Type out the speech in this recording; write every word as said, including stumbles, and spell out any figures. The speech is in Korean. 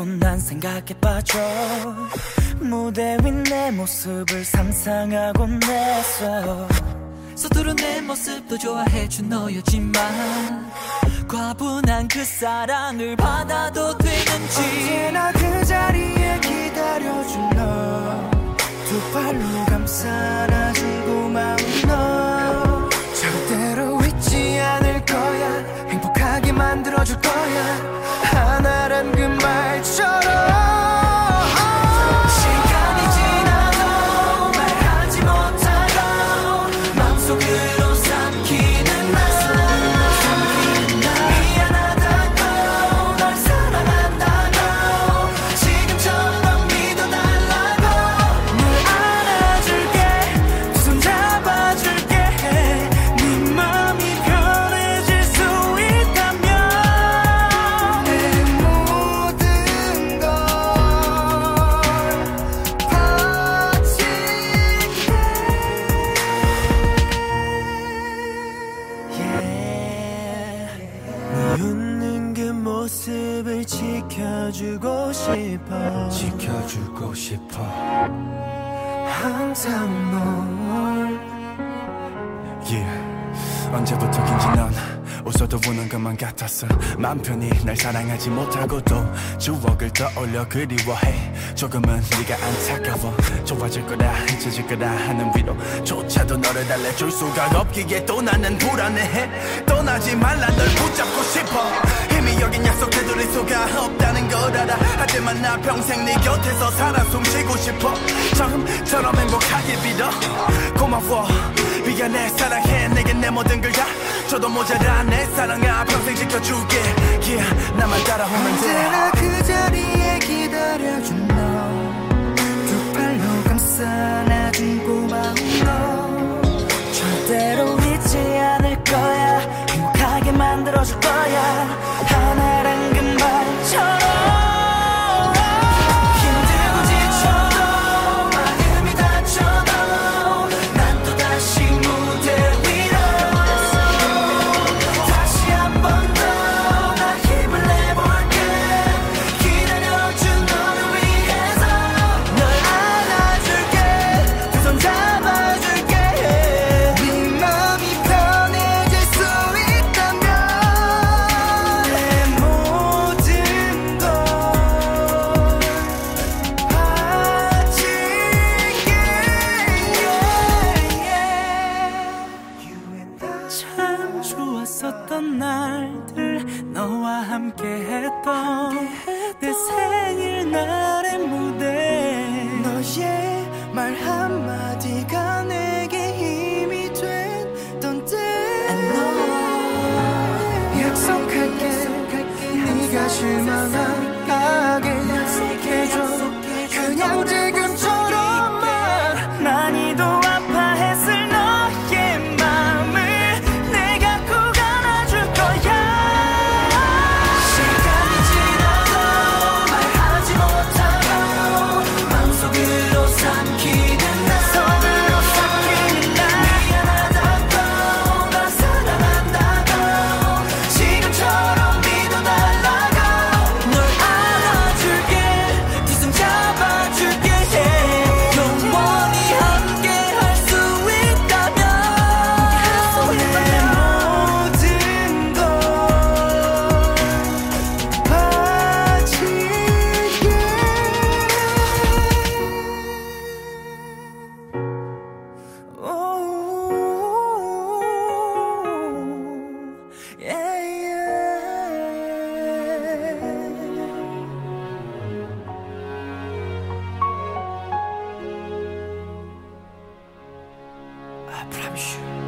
난 생각에 빠져 무대 위 내 모습을 상상하곤 했어. 서투른 내 모습도 좋아해준 너였지만 과분한 그 사랑을 받아도 되는지 언제나 그 자리에 기다려준 너 두 팔로 감싸 안아준 고마운 너 절대로 잊지 않을 거야. 행복하게 만들어줄 거야. 하나란 그 말처럼 지켜주고 싶어 지켜주고 싶어 항상 널 yeah. 언제부터인지 넌 웃어도 우는 것만 같았어. 맘 편히 날 사랑하지 못하고도 추억을 떠올려 그리워해. 조금은 네가 안타까워. 좋아질 거다 잊혀질 거다 하는 위로조차도 너를 달래줄 수가 없기에 또 나는 불안해. 떠나지 말라 널 붙잡고 싶어. 힘이 여긴 약속 되돌릴 수가 없다는 걸 알아. 하지만 나 평생 네 곁에서 살아 숨쉬고 싶어. 처음처럼 행복하게 빌어. 고마워 미안해 사랑해 내겐 내 모든 걸 다 줘도 모자라. 내 사랑아 평생 지켜줄게 yeah, 나만 따라오면 돼. 언제나 그 자리에 기다려준 너 두 팔로 감싸 안아준 고마운 너 절대로 잊지 않을 거야. 행복하게 만들어줄 거야. 하나란 그 말처럼 좋았었던 날들 너와 함께했던 내 생일날의 무대 너의 말 한마디가 내게 힘이 됐던 때 약속할게 네가 실망하게 약속해줘. 그냥 지금처럼만 많이도 아파했을 너의 맘을 I promise you.